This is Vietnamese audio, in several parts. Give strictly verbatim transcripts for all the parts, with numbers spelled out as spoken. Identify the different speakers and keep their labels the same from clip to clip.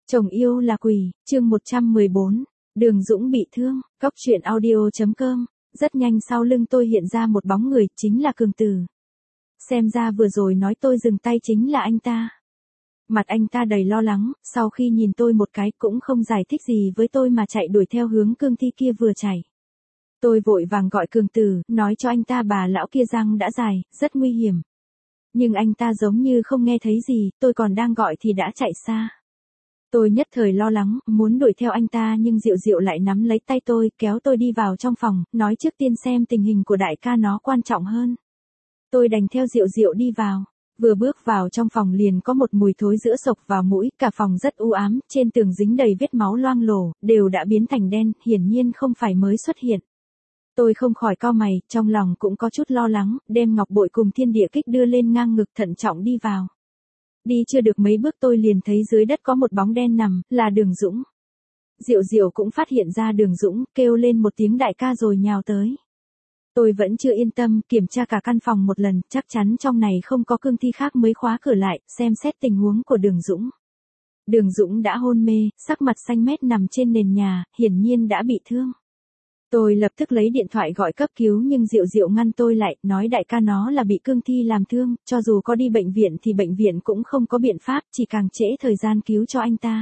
Speaker 1: Chồng yêu là quỷ, chương một trăm mười bốn, Đường Dũng bị thương, Cóc truyện audio.com, rất nhanh sau lưng tôi hiện ra một bóng người, chính là Cường Tử. Xem ra vừa rồi nói tôi dừng tay chính là anh ta. Mặt anh ta đầy lo lắng, sau khi nhìn tôi một cái cũng không giải thích gì với tôi mà chạy đuổi theo hướng cương thi kia vừa chạy. Tôi vội vàng gọi Cường Tử, nói cho anh ta bà lão kia răng đã dài, rất nguy hiểm. Nhưng anh ta giống như không nghe thấy gì, tôi còn đang gọi thì đã chạy xa. Tôi nhất thời lo lắng, muốn đuổi theo anh ta nhưng Diệu Diệu lại nắm lấy tay tôi, kéo tôi đi vào trong phòng, nói trước tiên xem tình hình của đại ca nó quan trọng hơn. Tôi đành theo Diệu Diệu đi vào. Vừa bước vào trong phòng liền có một mùi thối giữa sộc vào mũi, cả phòng rất u ám, trên tường dính đầy vết máu loang lổ, đều đã biến thành đen, hiển nhiên không phải mới xuất hiện. Tôi không khỏi cau mày, trong lòng cũng có chút lo lắng, đem ngọc bội cùng thiên địa kích đưa lên ngang ngực thận trọng đi vào. Đi chưa được mấy bước tôi liền thấy dưới đất có một bóng đen nằm, là Đường Dũng. Diệu Diệu cũng phát hiện ra Đường Dũng, kêu lên một tiếng đại ca rồi nhào tới. Tôi vẫn chưa yên tâm, kiểm tra cả căn phòng một lần, chắc chắn trong này không có cương thi khác mới khóa cửa lại, xem xét tình huống của Đường Dũng. Đường Dũng đã hôn mê, sắc mặt xanh mét nằm trên nền nhà, hiển nhiên đã bị thương. Tôi lập tức lấy điện thoại gọi cấp cứu nhưng Diệu Diệu ngăn tôi lại, nói đại ca nó là bị cương thi làm thương, cho dù có đi bệnh viện thì bệnh viện cũng không có biện pháp, chỉ càng trễ thời gian cứu cho anh ta.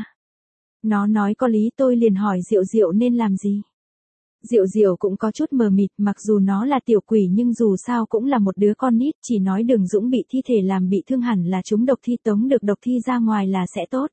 Speaker 1: Nó nói có lý, tôi liền hỏi Diệu Diệu nên làm gì. Diệu Diệu cũng có chút mờ mịt, mặc dù nó là tiểu quỷ nhưng dù sao cũng là một đứa con nít, chỉ nói Đường Dũng bị thi thể làm bị thương hẳn là chúng độc thi, tống được độc thi ra ngoài là sẽ tốt.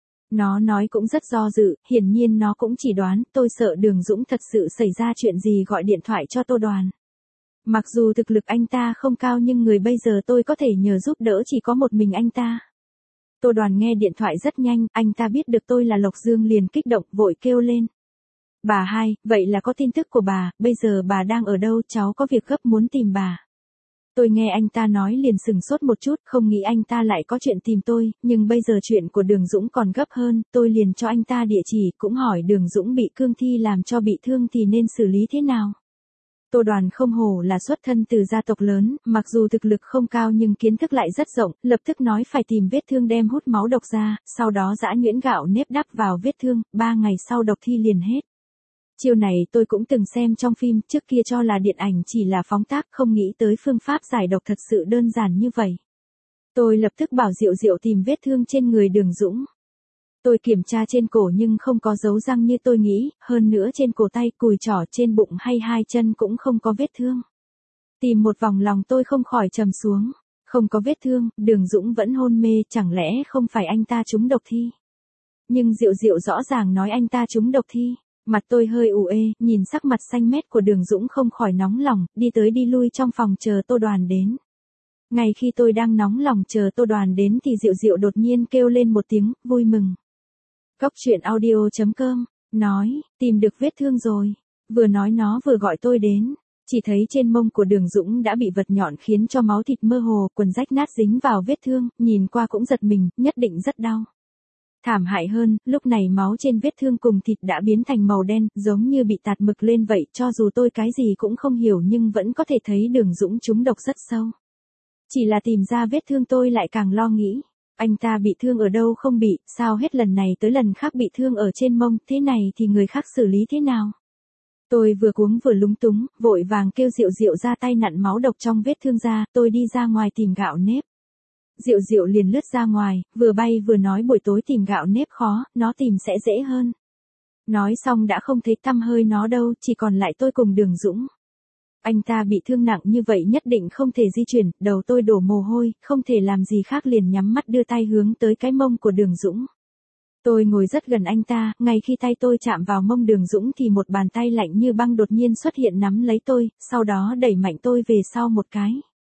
Speaker 1: Nó nói cũng rất do dự, hiển nhiên nó cũng chỉ đoán, tôi sợ Đường Dũng thật sự xảy ra chuyện gì gọi điện thoại cho Tô Đoàn. Mặc dù thực lực anh ta không cao nhưng người bây giờ tôi có thể nhờ giúp đỡ chỉ có một mình anh ta. Tô Đoàn nghe điện thoại rất nhanh, anh ta biết được tôi là Lộc Dương liền kích động, vội kêu lên. Bà hai, vậy là có tin tức của bà, bây giờ bà đang ở đâu, cháu có việc gấp muốn tìm bà. Tôi nghe anh ta nói liền sừng sốt một chút, không nghĩ anh ta lại có chuyện tìm tôi, nhưng bây giờ chuyện của Đường Dũng còn gấp hơn, tôi liền cho anh ta địa chỉ, cũng hỏi Đường Dũng bị cương thi làm cho bị thương thì nên xử lý thế nào. Tô Đoàn không hổ là xuất thân từ gia tộc lớn, mặc dù thực lực không cao nhưng kiến thức lại rất rộng, lập tức nói phải tìm vết thương đem hút máu độc ra, sau đó giã nhuyễn gạo nếp đắp vào vết thương, ba ngày sau độc thi liền hết. Chiêu này tôi cũng từng xem trong phim, trước kia cho là điện ảnh chỉ là phóng tác, không nghĩ tới phương pháp giải độc thật sự đơn giản như vậy. Tôi lập tức bảo Diệu Diệu tìm vết thương trên người Đường Dũng. Tôi kiểm tra trên cổ nhưng không có dấu răng như tôi nghĩ, hơn nữa trên cổ tay, cùi trỏ, trên bụng hay hai chân cũng không có vết thương. Tìm một vòng lòng tôi không khỏi trầm xuống, không có vết thương, Đường Dũng vẫn hôn mê, chẳng lẽ không phải anh ta trúng độc thi. Nhưng Diệu Diệu rõ ràng nói anh ta trúng độc thi. Mặt tôi hơi ủ ê, nhìn sắc mặt xanh mét của Đường Dũng không khỏi nóng lòng, đi tới đi lui trong phòng chờ Tô Đoàn đến. Ngay khi tôi đang nóng lòng chờ Tô Đoàn đến thì Diệu Diệu đột nhiên kêu lên một tiếng, vui mừng. Cóc truyện audio.com, nói, tìm được vết thương rồi. Vừa nói nó vừa gọi tôi đến. Chỉ thấy trên mông của Đường Dũng đã bị vật nhọn khiến cho máu thịt mơ hồ, quần rách nát dính vào vết thương, nhìn qua cũng giật mình, nhất định rất đau. Thảm hại hơn, lúc này máu trên vết thương cùng thịt đã biến thành màu đen, giống như bị tạt mực lên vậy, cho dù tôi cái gì cũng không hiểu nhưng vẫn có thể thấy Đường Dũng trúng độc rất sâu. Chỉ là tìm ra vết thương tôi lại càng lo nghĩ, anh ta bị thương ở đâu không bị, sao hết lần này tới lần khác bị thương ở trên mông, thế này thì người khác xử lý thế nào? Tôi vừa cuống vừa lúng túng, vội vàng kêu Diệu Diệu ra tay nặn máu độc trong vết thương ra, tôi đi ra ngoài tìm gạo nếp. Diệu Diệu liền lướt ra ngoài, vừa bay vừa nói buổi tối tìm gạo nếp khó, nó tìm sẽ dễ hơn. Nói xong đã không thấy tăm hơi nó đâu, chỉ còn lại tôi cùng Đường Dũng. Anh ta bị thương nặng như vậy nhất định không thể di chuyển, đầu tôi đổ mồ hôi, không thể làm gì khác liền nhắm mắt đưa tay hướng tới cái mông của Đường Dũng. Tôi ngồi rất gần anh ta, ngay khi tay tôi chạm vào mông Đường Dũng thì một bàn tay lạnh như băng đột nhiên xuất hiện nắm lấy tôi, sau đó đẩy mạnh tôi về sau một cái.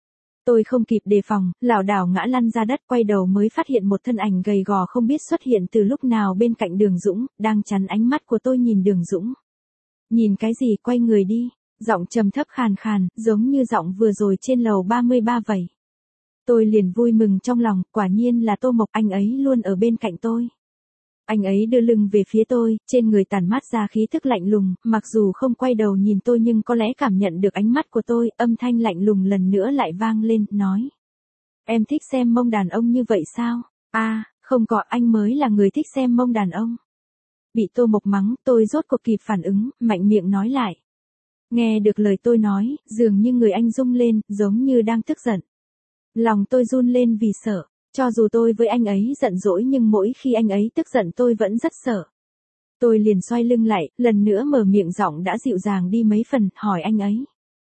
Speaker 1: Tôi không kịp đề phòng, lảo đảo ngã lăn ra đất, quay đầu mới phát hiện một thân ảnh gầy gò không biết xuất hiện từ lúc nào bên cạnh Đường Dũng, đang chắn ánh mắt của tôi nhìn Đường Dũng. Nhìn cái gì, quay người đi, giọng trầm thấp khàn khàn, giống như giọng vừa rồi trên lầu ba mươi ba vậy. Tôi liền vui mừng trong lòng, quả nhiên là Tô Mộc, anh ấy luôn ở bên cạnh tôi. Anh ấy đưa lưng về phía tôi, trên người tản mát ra khí thức lạnh lùng, mặc dù không quay đầu nhìn tôi nhưng có lẽ cảm nhận được ánh mắt của tôi, âm thanh lạnh lùng lần nữa lại vang lên, nói. Em thích xem mông đàn ông như vậy sao? À, Không có, anh mới là người thích xem mông đàn ông. Bị Tô Mộc mắng, tôi rốt cuộc kịp phản ứng, mạnh miệng nói lại. Nghe được lời tôi nói, dường như người anh rung lên, giống như đang tức giận. Lòng tôi run lên vì sợ, cho dù tôi với anh ấy giận dỗi nhưng mỗi khi anh ấy tức giận tôi vẫn rất sợ. Tôi liền xoay lưng lại, lần nữa mở miệng, giọng đã dịu dàng đi mấy phần, hỏi anh ấy.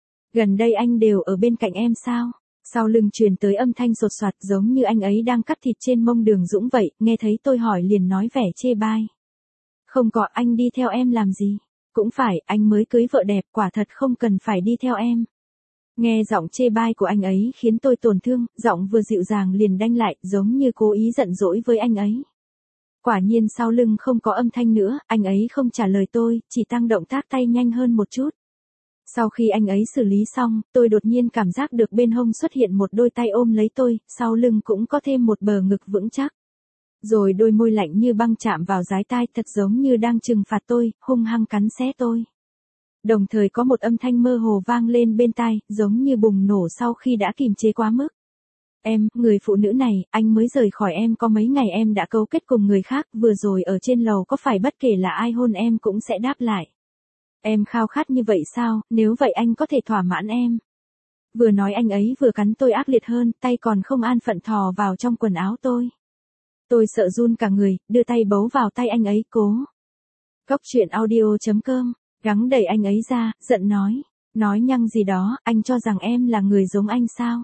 Speaker 1: Gần đây anh đều ở bên cạnh em sao? Sau lưng truyền tới âm thanh sột soạt giống như anh ấy đang cắt thịt trên mông Đường Dũng vậy, nghe thấy tôi hỏi liền nói vẻ chê bai. Không có, anh đi theo em làm gì? Cũng phải, anh mới cưới vợ đẹp, quả thật không cần phải đi theo em. Nghe giọng chê bai của anh ấy khiến tôi tổn thương, giọng vừa dịu dàng liền đanh lại, giống như cố ý giận dỗi với anh ấy. Quả nhiên sau lưng không có âm thanh nữa, anh ấy không trả lời tôi, chỉ tăng động tác tay nhanh hơn một chút. Sau khi anh ấy xử lý xong, tôi đột nhiên cảm giác được bên hông xuất hiện một đôi tay ôm lấy tôi, sau lưng cũng có thêm một bờ ngực vững chắc. Rồi đôi môi lạnh như băng chạm vào dái tai, thật giống như đang trừng phạt tôi, hung hăng cắn xé tôi. Đồng thời có một âm thanh mơ hồ vang lên bên tai, giống như bùng nổ sau khi đã kiềm chế quá mức. Em, người phụ nữ này, anh mới rời khỏi em có mấy ngày em đã cấu kết cùng người khác, vừa rồi ở trên lầu có phải bất kể là ai hôn em cũng sẽ đáp lại. Em khao khát như vậy sao, nếu vậy anh có thể thỏa mãn em. Vừa nói anh ấy vừa cắn tôi ác liệt hơn, tay còn không an phận thò vào trong quần áo tôi. Tôi sợ run cả người, đưa tay bấu vào tay anh ấy, cố. Cốc truyện audio chấm com, gắng đẩy anh ấy ra, giận nói. Nói nhăng gì đó, anh cho rằng em là người giống anh sao?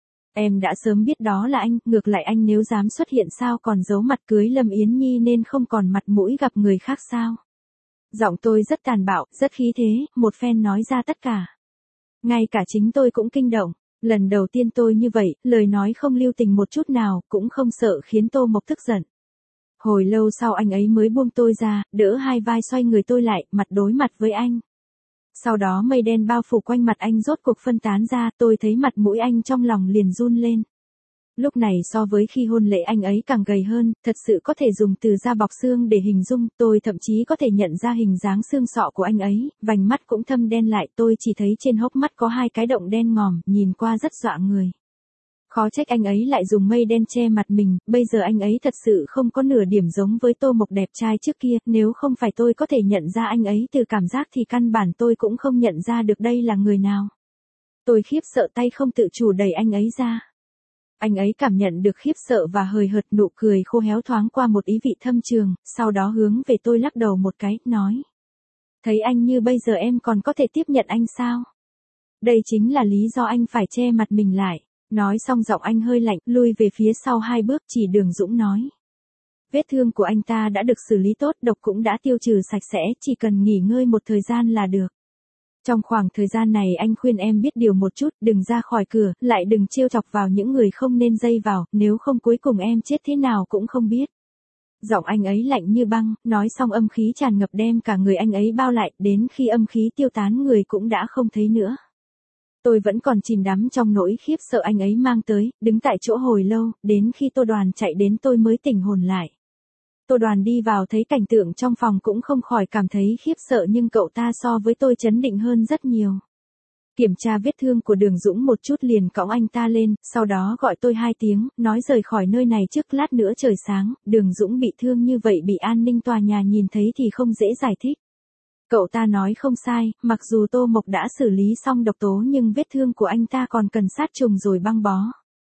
Speaker 1: Em đã sớm biết đó là anh, ngược lại anh nếu dám xuất hiện sao còn giấu mặt cưới Lâm Yến Nhi nên không còn mặt mũi gặp người khác sao? Giọng tôi rất tàn bạo, rất khí thế, một phen nói ra tất cả. Ngay cả chính tôi cũng kinh động, lần đầu tiên tôi như vậy, lời nói không lưu tình một chút nào, cũng không sợ khiến Tô Mộc tức giận. Hồi lâu sau anh ấy mới buông tôi ra, đỡ hai vai xoay người tôi lại, mặt đối mặt với anh. Sau đó mây đen bao phủ quanh mặt anh rốt cuộc phân tán ra, tôi thấy mặt mũi anh trong lòng liền run lên. Lúc này so với khi hôn lễ anh ấy càng gầy hơn, thật sự có thể dùng từ da bọc xương để hình dung, tôi thậm chí có thể nhận ra hình dáng xương sọ của anh ấy, vành mắt cũng thâm đen lại, tôi chỉ thấy trên hốc mắt có hai cái động đen ngòm, nhìn qua rất dọa người. Khó trách anh ấy lại dùng mây đen che mặt mình, bây giờ anh ấy thật sự không có nửa điểm giống với Tô Mộc đẹp trai trước kia, nếu không phải tôi có thể nhận ra anh ấy từ cảm giác thì căn bản tôi cũng không nhận ra được đây là người nào. Tôi khiếp sợ tay không tự chủ đẩy anh ấy ra. Anh ấy cảm nhận được khiếp sợ và hời hợt, nụ cười khô héo thoáng qua một ý vị thâm trường, sau đó hướng về tôi lắc đầu một cái, nói. Thấy anh như bây giờ em còn có thể tiếp nhận anh sao? Đây chính là lý do anh phải che mặt mình lại. Nói xong giọng anh hơi lạnh, lui về phía sau hai bước, chỉ Đường Dũng nói. Vết thương của anh ta đã được xử lý tốt, độc cũng đã tiêu trừ sạch sẽ, chỉ cần nghỉ ngơi một thời gian là được. Trong khoảng thời gian này anh khuyên em biết điều một chút, đừng ra khỏi cửa, lại đừng trêu chọc vào những người không nên dây vào, nếu không cuối cùng em chết thế nào cũng không biết. Giọng anh ấy lạnh như băng, nói xong âm khí tràn ngập đem cả người anh ấy bao lại, đến khi âm khí tiêu tán người cũng đã không thấy nữa. Tôi vẫn còn chìm đắm trong nỗi khiếp sợ anh ấy mang tới, đứng tại chỗ hồi lâu, đến khi Tô Đoàn chạy đến tôi mới tỉnh hồn lại. Tô Đoàn đi vào thấy cảnh tượng trong phòng cũng không khỏi cảm thấy khiếp sợ, nhưng cậu ta so với tôi trấn định hơn rất nhiều. Kiểm tra vết thương của Đường Dũng một chút liền cõng anh ta lên, sau đó gọi tôi hai tiếng, nói rời khỏi nơi này trước lát nữa trời sáng, Đường Dũng bị thương như vậy bị an ninh tòa nhà nhìn thấy thì không dễ giải thích. Cậu ta nói không sai, mặc dù Tô Mộc đã xử lý xong độc tố nhưng vết thương của anh ta còn cần sát trùng rồi băng bó.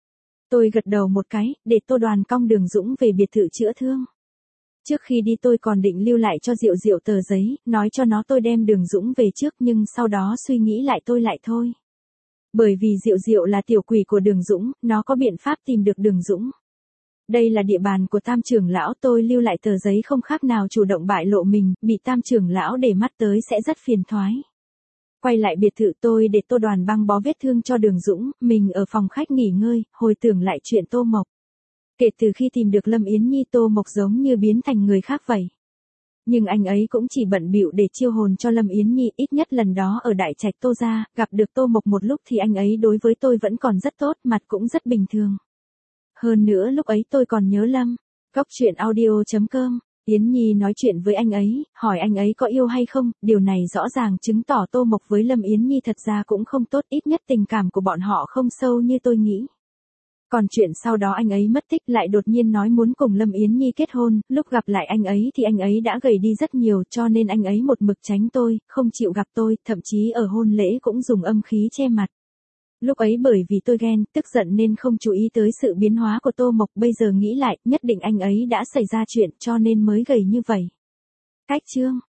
Speaker 1: Tôi gật đầu một cái, để Tô Đoàn cong Đường Dũng về biệt thự chữa thương. Trước khi đi tôi còn định lưu lại cho Diệu Diệu tờ giấy, nói cho nó tôi đem Đường Dũng về trước, nhưng sau đó suy nghĩ lại tôi lại thôi. Bởi vì Diệu Diệu là tiểu quỷ của Đường Dũng, nó có biện pháp tìm được Đường Dũng. Đây là địa bàn của Tam trưởng lão, tôi lưu lại tờ giấy không khác nào chủ động bại lộ mình, bị Tam trưởng lão để mắt tới sẽ rất phiền toái. Quay lại biệt thự tôi để Tô Đoàn băng bó vết thương cho Đường Dũng, mình ở phòng khách nghỉ ngơi, hồi tưởng lại chuyện Tô Mộc. Kể từ khi tìm được Lâm Yến Nhi, Tô Mộc giống như biến thành người khác vậy. Nhưng anh ấy cũng chỉ bận bịu để chiêu hồn cho Lâm Yến Nhi, ít nhất lần đó ở Đại Trạch Tô gia, gặp được Tô Mộc một lúc thì anh ấy đối với tôi vẫn còn rất tốt, mặt cũng rất bình thường. Hơn nữa lúc ấy tôi còn nhớ Lâm. Cốc truyện audio chấm com, Yến Nhi nói chuyện với anh ấy, hỏi anh ấy có yêu hay không, điều này rõ ràng chứng tỏ Tô Mộc với Lâm Yến Nhi thật ra cũng không tốt, ít nhất tình cảm của bọn họ không sâu như tôi nghĩ. Còn chuyện sau đó anh ấy mất tích lại đột nhiên nói muốn cùng Lâm Yến Nhi kết hôn, lúc gặp lại anh ấy thì anh ấy đã gầy đi rất nhiều cho nên anh ấy một mực tránh tôi, không chịu gặp tôi, thậm chí ở hôn lễ cũng dùng âm khí che mặt. Lúc ấy bởi vì tôi ghen, tức giận nên không chú ý tới sự biến hóa của Tô Mộc, bây giờ nghĩ lại, nhất định anh ấy đã xảy ra chuyện cho nên mới gầy như vậy. Cách chương